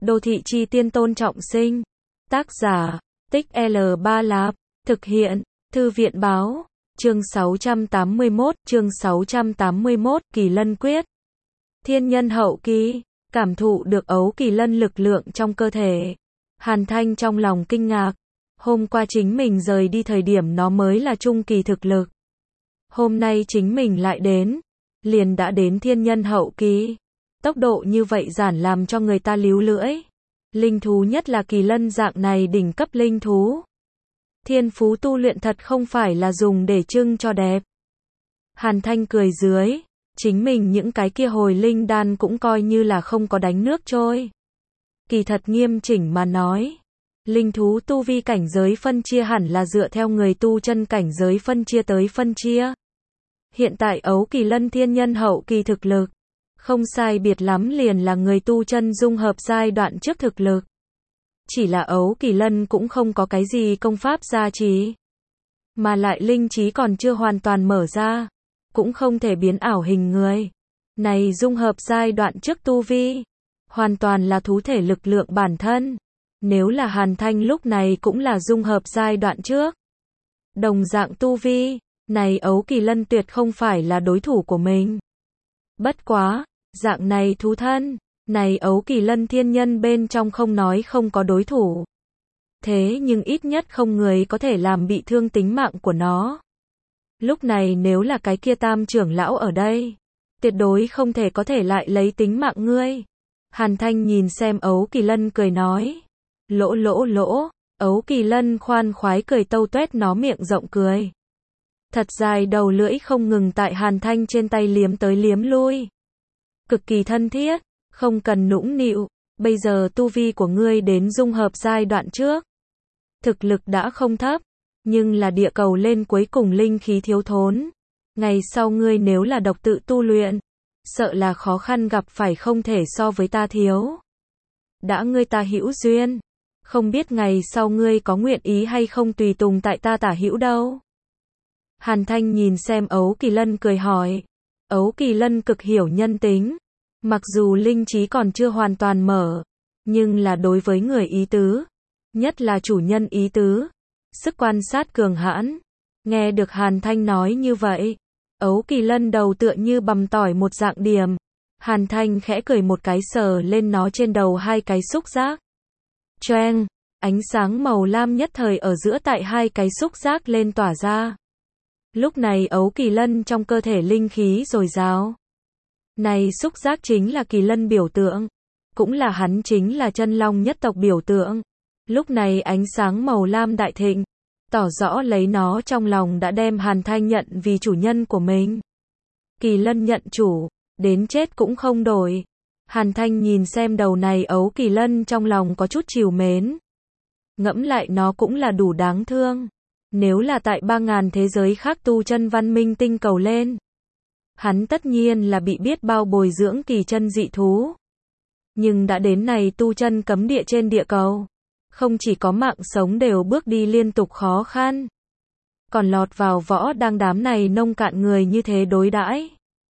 Đô thị chi tiên Tôn Trọng Sinh. Tác giả, Tích L3 Lạp. Thực hiện, Thư viện báo. Chương 681, Kỳ Lân Quyết. Thiên nhân hậu kỳ, cảm thụ được ấu kỳ lân lực lượng trong cơ thể. Hàn Thanh trong lòng kinh ngạc. Hôm qua chính mình rời đi thời điểm nó mới là trung kỳ thực lực. Hôm nay chính mình lại đến, liền đã đến thiên nhân hậu kỳ. Tốc độ như vậy giản làm cho người ta líu lưỡi. Linh thú nhất là kỳ lân dạng này đỉnh cấp linh thú. Thiên phú tu luyện thật không phải là dùng để trưng cho đẹp. Hàn Thanh cười dưới, chính mình những cái kia hồi linh đan cũng coi như là không có đánh nước trôi. Kỳ thật nghiêm chỉnh mà nói, linh thú tu vi cảnh giới phân chia hẳn là dựa theo người tu chân cảnh giới phân chia tới phân chia. Hiện tại ấu kỳ lân thiên nhân hậu kỳ thực lực, không sai biệt lắm liền là người tu chân dung hợp giai đoạn trước thực lực. Chỉ là ấu kỳ lân cũng không có cái gì công pháp gia trì, mà lại linh trí còn chưa hoàn toàn mở ra, cũng không thể biến ảo hình người. Này dung hợp giai đoạn trước tu vi, hoàn toàn là thú thể lực lượng bản thân. Nếu là Hàn Thanh lúc này cũng là dung hợp giai đoạn trước, đồng dạng tu vi, này ấu kỳ lân tuyệt không phải là đối thủ của mình. Bất quá, dạng này thú thân, này ấu kỳ lân thiên nhân bên trong không nói không có đối thủ. Thế nhưng ít nhất không người có thể làm bị thương tính mạng của nó. Lúc này nếu là cái kia tam trưởng lão ở đây, tuyệt đối không thể có thể lại lấy tính mạng ngươi. Hàn Thanh nhìn xem ấu kỳ lân cười nói. Lỗ, ấu kỳ lân khoan khoái cười tâu tuét nó miệng rộng cười. Thật dài đầu lưỡi không ngừng tại Hàn Thanh trên tay liếm tới liếm lui. Cực kỳ thân thiết, không cần nũng nịu, bây giờ tu vi của ngươi đến dung hợp giai đoạn trước. Thực lực đã không thấp, nhưng là địa cầu lên cuối cùng linh khí thiếu thốn. Ngày sau ngươi nếu là độc tự tu luyện, sợ là khó khăn gặp phải không thể so với ta thiếu. Đã ngươi ta hữu duyên, không biết ngày sau ngươi có nguyện ý hay không tùy tùng tại ta tả hữu đâu. Hàn Thanh nhìn xem ấu kỳ lân cười hỏi. Ấu kỳ lân cực hiểu nhân tính, mặc dù linh trí còn chưa hoàn toàn mở, nhưng là đối với người ý tứ, nhất là chủ nhân ý tứ, sức quan sát cường hãn. Nghe được Hàn Thanh nói như vậy, ấu kỳ lân đầu tựa như bằm tỏi một dạng điểm. Hàn Thanh khẽ cười một cái sờ lên nó trên đầu hai cái xúc giác. Choeng, ánh sáng màu lam nhất thời ở giữa tại hai cái xúc giác lên tỏa ra. Lúc này ấu kỳ lân trong cơ thể linh khí dồi dào. Này xúc giác chính là kỳ lân biểu tượng, cũng là hắn chính là chân long nhất tộc biểu tượng. Lúc này ánh sáng màu lam đại thịnh, tỏ rõ lấy nó trong lòng đã đem Hàn Thanh nhận vì chủ nhân của mình. Kỳ lân nhận chủ, đến chết cũng không đổi. Hàn Thanh nhìn xem đầu này ấu kỳ lân trong lòng có chút trìu mến. Ngẫm lại nó cũng là đủ đáng thương. Nếu là tại 3000 thế giới khác tu chân văn minh tinh cầu lên, hắn tất nhiên là bị biết bao bồi dưỡng kỳ chân dị thú. Nhưng đã đến này tu chân cấm địa trên địa cầu, không chỉ có mạng sống đều bước đi liên tục khó khăn, còn lọt vào võ đang đám này nông cạn người như thế đối đãi.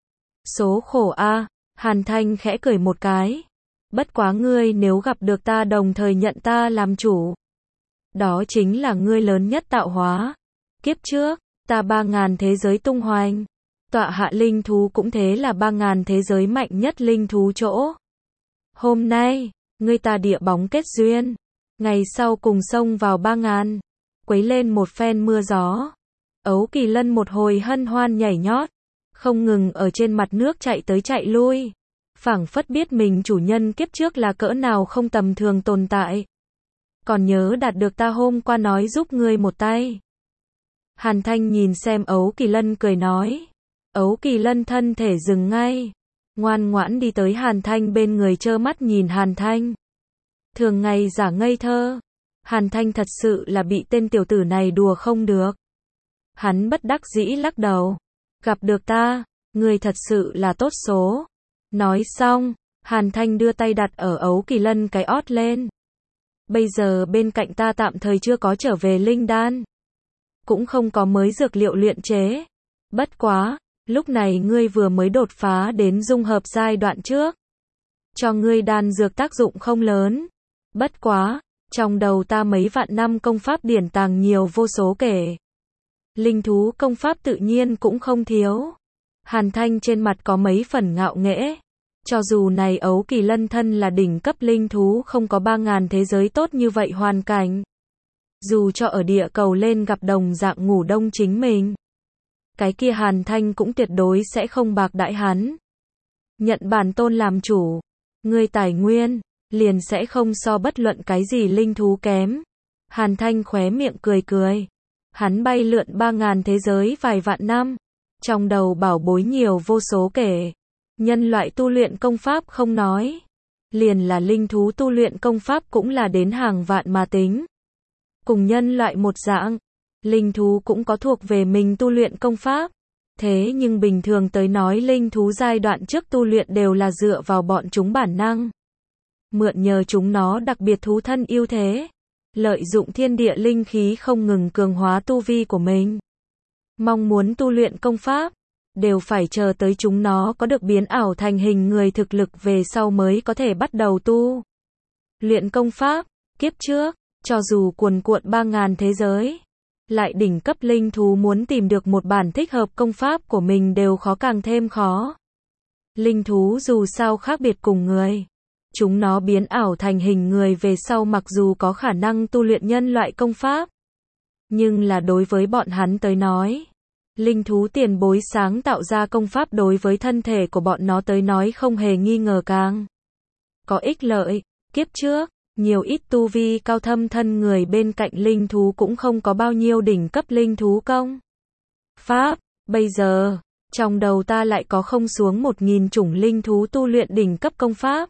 Số khổ a. Hàn Thanh khẽ cười một cái. Bất quá ngươi nếu gặp được ta đồng thời nhận ta làm chủ, đó chính là ngươi lớn nhất tạo hóa. Kiếp trước, ta 3000 thế giới tung hoành, tọa hạ linh thú cũng thế là 3000 thế giới mạnh nhất linh thú chỗ. Hôm nay, ngươi ta địa bóng kết duyên, ngày sau cùng xông vào 3000, quấy lên một phen mưa gió. Ấu kỳ lân một hồi hân hoan nhảy nhót, không ngừng ở trên mặt nước chạy tới chạy lui, phảng phất biết mình chủ nhân kiếp trước là cỡ nào không tầm thường tồn tại. Còn nhớ đạt được ta hôm qua nói giúp ngươi một tay. Hàn Thanh nhìn xem ấu kỳ lân cười nói. Ấu kỳ lân thân thể dừng ngay, ngoan ngoãn đi tới Hàn Thanh bên người trơ mắt nhìn Hàn Thanh. Thường ngày giả ngây thơ, Hàn Thanh thật sự là bị tên tiểu tử này đùa không được. Hắn bất đắc dĩ lắc đầu. Gặp được ta, ngươi thật sự là tốt số. Nói xong, Hàn Thanh đưa tay đặt ở ấu kỳ lân cái ót lên. Bây giờ bên cạnh ta tạm thời chưa có trở về linh đan, cũng không có mới dược liệu luyện chế. Bất quá, lúc này ngươi vừa mới đột phá đến dung hợp giai đoạn trước. cho ngươi đan dược tác dụng không lớn. Bất quá, trong đầu ta mấy vạn năm công pháp điển tàng nhiều vô số kể. Linh thú công pháp tự nhiên cũng không thiếu. Hàn Thanh trên mặt có mấy phần ngạo nghễ. Cho dù này ấu kỳ lân thân là đỉnh cấp linh thú không có 3.000 thế giới tốt như vậy hoàn cảnh. Dù cho ở địa cầu lên gặp đồng dạng ngủ đông chính mình. Cái kia Hàn Thanh cũng tuyệt đối sẽ không bạc đãi hắn. Nhận bản tôn làm chủ. Ngươi tài nguyên, liền sẽ không so bất luận cái gì linh thú kém. Hàn Thanh khóe miệng cười cười. Hắn bay lượn 3.000 thế giới vài vạn năm. Trong đầu bảo bối nhiều vô số kể. Nhân loại tu luyện công pháp không nói. Liền là linh thú tu luyện công pháp cũng là đến hàng vạn mà tính. Cùng nhân loại một dạng. Linh thú cũng có thuộc về mình tu luyện công pháp. Thế nhưng bình thường tới nói linh thú giai đoạn trước tu luyện đều là dựa vào bọn chúng bản năng. Mượn nhờ chúng nó đặc biệt thú thân ưu thế. Lợi dụng thiên địa linh khí không ngừng cường hóa tu vi của mình. Mong muốn tu luyện công pháp, đều phải chờ tới chúng nó có được biến ảo thành hình người thực lực về sau mới có thể bắt đầu tu. Luyện công pháp, kiếp trước, cho dù cuồn cuộn 3.000 thế giới, lại đỉnh cấp linh thú muốn tìm được một bản thích hợp công pháp của mình đều khó càng thêm khó. Linh thú dù sao khác biệt cùng người. Chúng nó biến ảo thành hình người về sau mặc dù có khả năng tu luyện nhân loại công pháp. Nhưng là đối với bọn hắn tới nói. Linh thú tiền bối sáng tạo ra công pháp đối với thân thể của bọn nó tới nói không hề nghi ngờ càng có ích lợi. Kiếp trước, nhiều ít tu vi cao thâm thân người bên cạnh linh thú cũng không có bao nhiêu đỉnh cấp linh thú công pháp. Bây giờ, trong đầu ta lại có không xuống 1.000 chủng linh thú tu luyện đỉnh cấp công pháp.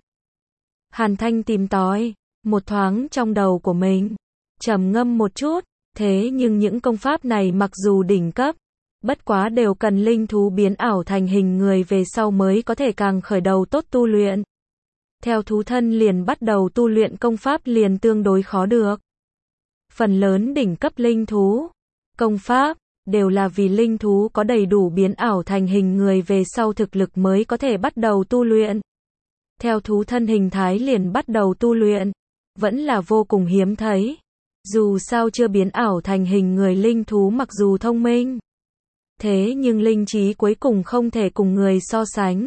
Hàn Thanh tìm tòi một thoáng trong đầu của mình, trầm ngâm một chút, thế nhưng những công pháp này mặc dù đỉnh cấp, bất quá đều cần linh thú biến ảo thành hình người về sau mới có thể càng khởi đầu tốt tu luyện. Theo thú thân liền bắt đầu tu luyện công pháp liền tương đối khó được. Phần lớn đỉnh cấp linh thú, công pháp, đều là vì linh thú có đầy đủ biến ảo thành hình người về sau thực lực mới có thể bắt đầu tu luyện. Theo thú thân hình thái liền bắt đầu tu luyện, vẫn là vô cùng hiếm thấy. Dù sao chưa biến ảo thành hình người linh thú mặc dù thông minh, thế nhưng linh trí cuối cùng không thể cùng người so sánh.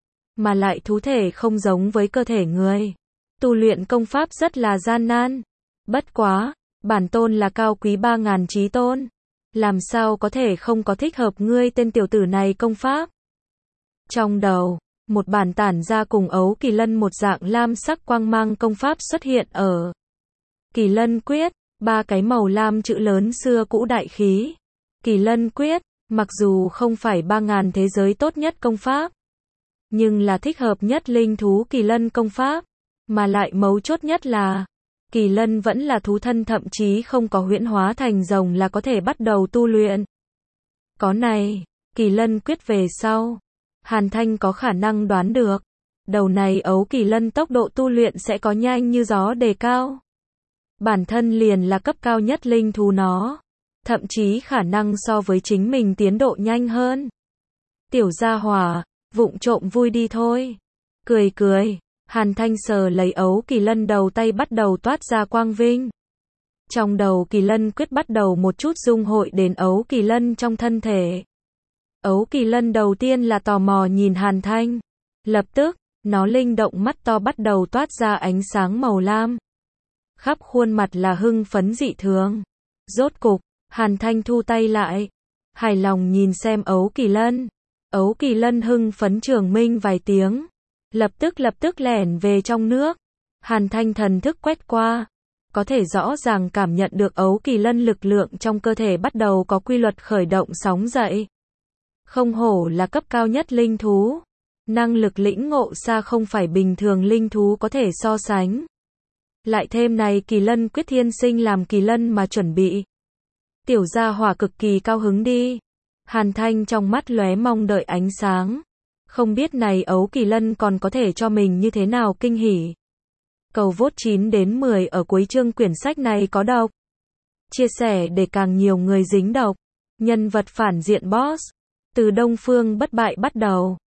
Mà lại thú thể không giống với cơ thể người. Tu luyện công pháp rất là gian nan. Bất quá, bản tôn là cao quý 3.000 chí tôn. Làm sao có thể không có thích hợp ngươi tên tiểu tử này công pháp. Trong đầu, một bản tản ra cùng ấu kỳ lân một dạng lam sắc quang mang công pháp xuất hiện ở Kỳ Lân Quyết, 3 cái màu lam chữ lớn xưa cũ đại khí. Kỳ Lân Quyết, mặc dù không phải 3.000 thế giới tốt nhất công pháp, nhưng là thích hợp nhất linh thú kỳ lân công pháp, mà lại mấu chốt nhất là kỳ lân vẫn là thú thân thậm chí không có huyễn hóa thành rồng là có thể bắt đầu tu luyện. Có này, Kỳ Lân Quyết về sau, Hàn Thanh có khả năng đoán được, đầu này ấu kỳ lân tốc độ tu luyện sẽ có nhanh như gió đề cao. Bản thân liền là cấp cao nhất linh thú nó, thậm chí khả năng so với chính mình tiến độ nhanh hơn. Tiểu gia hỏa, vụng trộm vui đi thôi. Cười cười, Hàn Thanh sờ lấy ấu kỳ lân đầu tay bắt đầu toát ra quang vinh. Trong đầu Kỳ Lân Quyết bắt đầu một chút dung hội đến ấu kỳ lân trong thân thể. Ấu kỳ lân đầu tiên là tò mò nhìn Hàn Thanh. Lập tức, nó linh động mắt to bắt đầu toát ra ánh sáng màu lam. Khắp khuôn mặt là hưng phấn dị thường. Rốt cục, Hàn Thanh thu tay lại. Hài lòng nhìn xem ấu kỳ lân. Ấu kỳ lân hưng phấn trường minh vài tiếng. Lập tức lẻn về trong nước. Hàn Thanh thần thức quét qua. Có thể rõ ràng cảm nhận được ấu kỳ lân lực lượng trong cơ thể bắt đầu có quy luật khởi động sóng dậy. Không hổ là cấp cao nhất linh thú. Năng lực lĩnh ngộ xa không phải bình thường linh thú có thể so sánh. Lại thêm này Kỳ Lân Quyết thiên sinh làm kỳ lân mà chuẩn bị. Tiểu gia hỏa cực kỳ cao hứng đi. Hàn Thanh trong mắt lóe mong đợi ánh sáng. Không biết này ấu kỳ lân còn có thể cho mình như thế nào kinh hỉ. Cầu vote 9 đến 10 ở cuối chương quyển sách này có độc. Chia sẻ để càng nhiều người dính độc. Nhân vật phản diện boss. Từ Đông Phương Bất Bại bắt đầu.